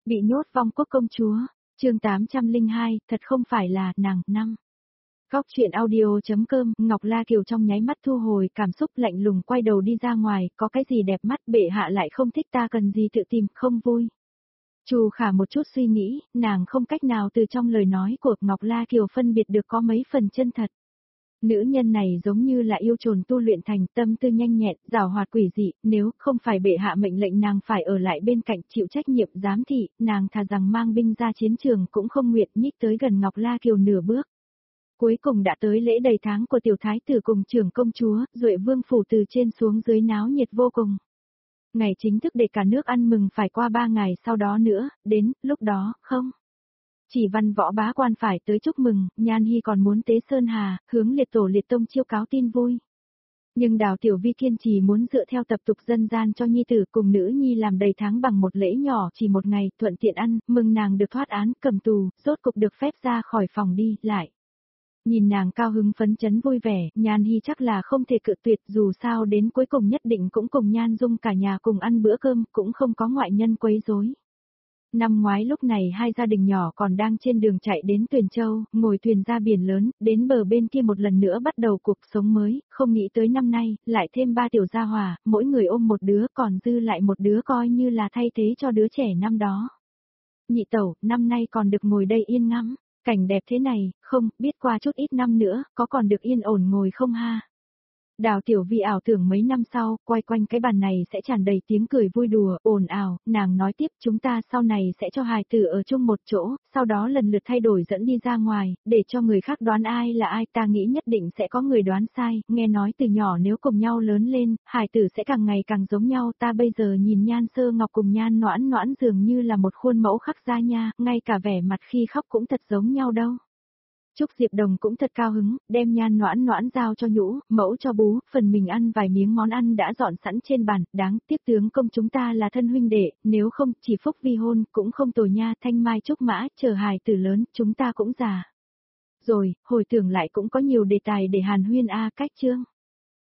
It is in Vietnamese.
Bị nhốt vong quốc công chúa, chương 802, thật không phải là, nàng, năm. Góc chuyện audio.com, Ngọc La Kiều trong nháy mắt thu hồi cảm xúc lạnh lùng quay đầu đi ra ngoài, có cái gì đẹp mắt bệ hạ lại không thích ta cần gì tự tìm, không vui. Chu Khả một chút suy nghĩ, nàng không cách nào từ trong lời nói của Ngọc La Kiều phân biệt được có mấy phần chân thật. Nữ nhân này giống như là yêu trồn tu luyện thành tâm tư nhanh nhẹn, giảo hoạt quỷ dị, nếu không phải bệ hạ mệnh lệnh nàng phải ở lại bên cạnh chịu trách nhiệm giám thị, nàng thà rằng mang binh ra chiến trường cũng không nguyện nhích tới gần Ngọc La Kiều nửa bước. Cuối cùng đã tới lễ đầy tháng của tiểu thái tử cùng trưởng công chúa, Duệ Vương phủ từ trên xuống dưới náo nhiệt vô cùng. Ngày chính thức để cả nước ăn mừng phải qua 3 ngày sau đó nữa, đến lúc đó, không. Chỉ văn võ bá quan phải tới chúc mừng, Nhan Hy còn muốn tế Sơn Hà, hướng liệt tổ liệt tông chiêu cáo tin vui. Nhưng Đào Tiểu Vi kiên trì muốn dựa theo tập tục dân gian cho nhi tử cùng nữ nhi làm đầy tháng bằng một lễ nhỏ chỉ một ngày, thuận tiện ăn, mừng nàng được thoát án, cầm tù, rốt cục được phép ra khỏi phòng đi, lại. Nhìn nàng cao hứng phấn chấn vui vẻ, Nhan Hy chắc là không thể cự tuyệt, dù sao đến cuối cùng nhất định cũng cùng Nhan Dung cả nhà cùng ăn bữa cơm, cũng không có ngoại nhân quấy rối. Năm ngoái lúc này hai gia đình nhỏ còn đang trên đường chạy đến Tuyền Châu, ngồi thuyền ra biển lớn, đến bờ bên kia một lần nữa bắt đầu cuộc sống mới, không nghĩ tới năm nay, lại thêm 3 tiểu gia hòa, mỗi người ôm một đứa còn dư lại một đứa coi như là thay thế cho đứa trẻ năm đó. Nhị tẩu, năm nay còn được ngồi đây yên ngắm, cảnh đẹp thế này, không, biết qua chút ít năm nữa, có còn được yên ổn ngồi không ha? Đào Tiểu Vi ảo tưởng mấy năm sau, quay quanh cái bàn này sẽ tràn đầy tiếng cười vui đùa, ồn ào, nàng nói tiếp chúng ta sau này sẽ cho hài tử ở chung một chỗ, sau đó lần lượt thay đổi dẫn đi ra ngoài, để cho người khác đoán ai là ai, ta nghĩ nhất định sẽ có người đoán sai, nghe nói từ nhỏ nếu cùng nhau lớn lên, hài tử sẽ càng ngày càng giống nhau, ta bây giờ nhìn Nhan Sơ Ngọc cùng Nhan Noãn Noãn dường như là một khuôn mẫu khắc ra nha, ngay cả vẻ mặt khi khóc cũng thật giống nhau đâu. Trúc Diệp Đồng cũng thật cao hứng, đem Nhan Noãn Noãn giao cho nhũ, mẫu cho bú, phần mình ăn vài miếng món ăn đã dọn sẵn trên bàn, đáng tiếc tướng công chúng ta là thân huynh đệ, nếu không chỉ phúc vi hôn, cũng không tồi nha, Thanh Mai Trúc Mã, chờ hài tử lớn, chúng ta cũng già. Rồi, hồi tưởng lại cũng có nhiều đề tài để hàn huyên cách chương.